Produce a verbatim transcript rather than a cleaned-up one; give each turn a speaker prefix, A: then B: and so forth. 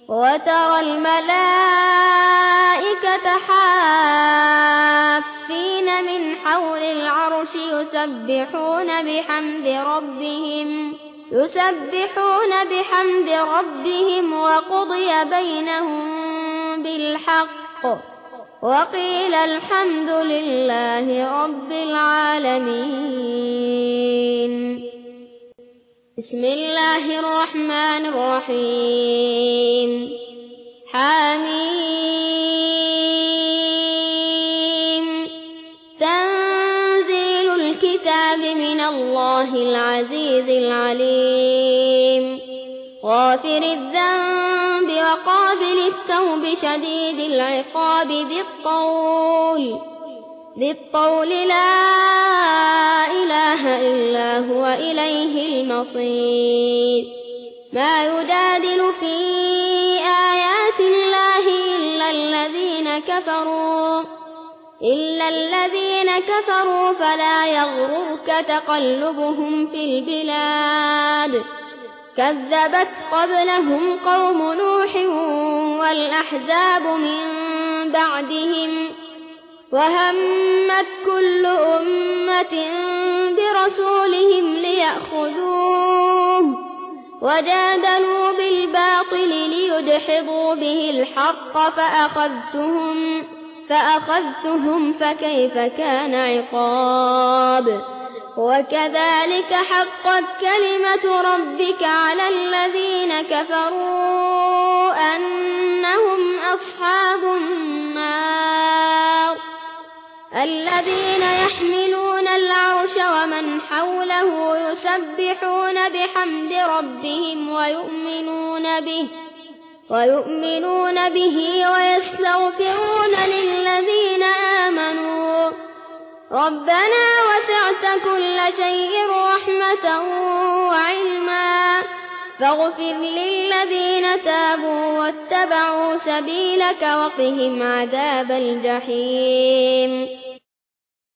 A: وترى الملائكة حافين من حول العرش يسبحون بحمد ربهم يسبحون بحمد ربهم وقضي بينهم بالحق وقيل الحمد لله رب العالمين. بسم الله الرحمن الرحيم. حميم. تنزيل الكتاب من الله العزيز العليم. غافر الذنب وقابل التوب شديد العقاب ذي الطول ذي الطول لا إله إلا هو إليه المصير. ما يجادل في آيات الله إلا الذين كفروا إلا الذين كفروا فلا يغررك تقلبهم في البلاد. كذبت قبلهم قوم نوح والأحزاب من بعدهم وهمت كل أمة برسولهم ليأخذوه وجادلوا بالباطل ليدحضوا به الحق فأخذتهم فأخذتهم فكيف كان عقاب. وكذلك حقت كلمة ربك على الذين كفروا أنهم أصحاب النار الذين يحملون العرش ومن حوله يسبحون بحمد ربهم ويؤمنون به ويؤمنون به ويستغفرون للذين آمنوا ربنا وسعت كل شيء رحمة وعلما فاغفر للذين تابوا واتبعوا سبيلك وقهم عذاب الجحيم.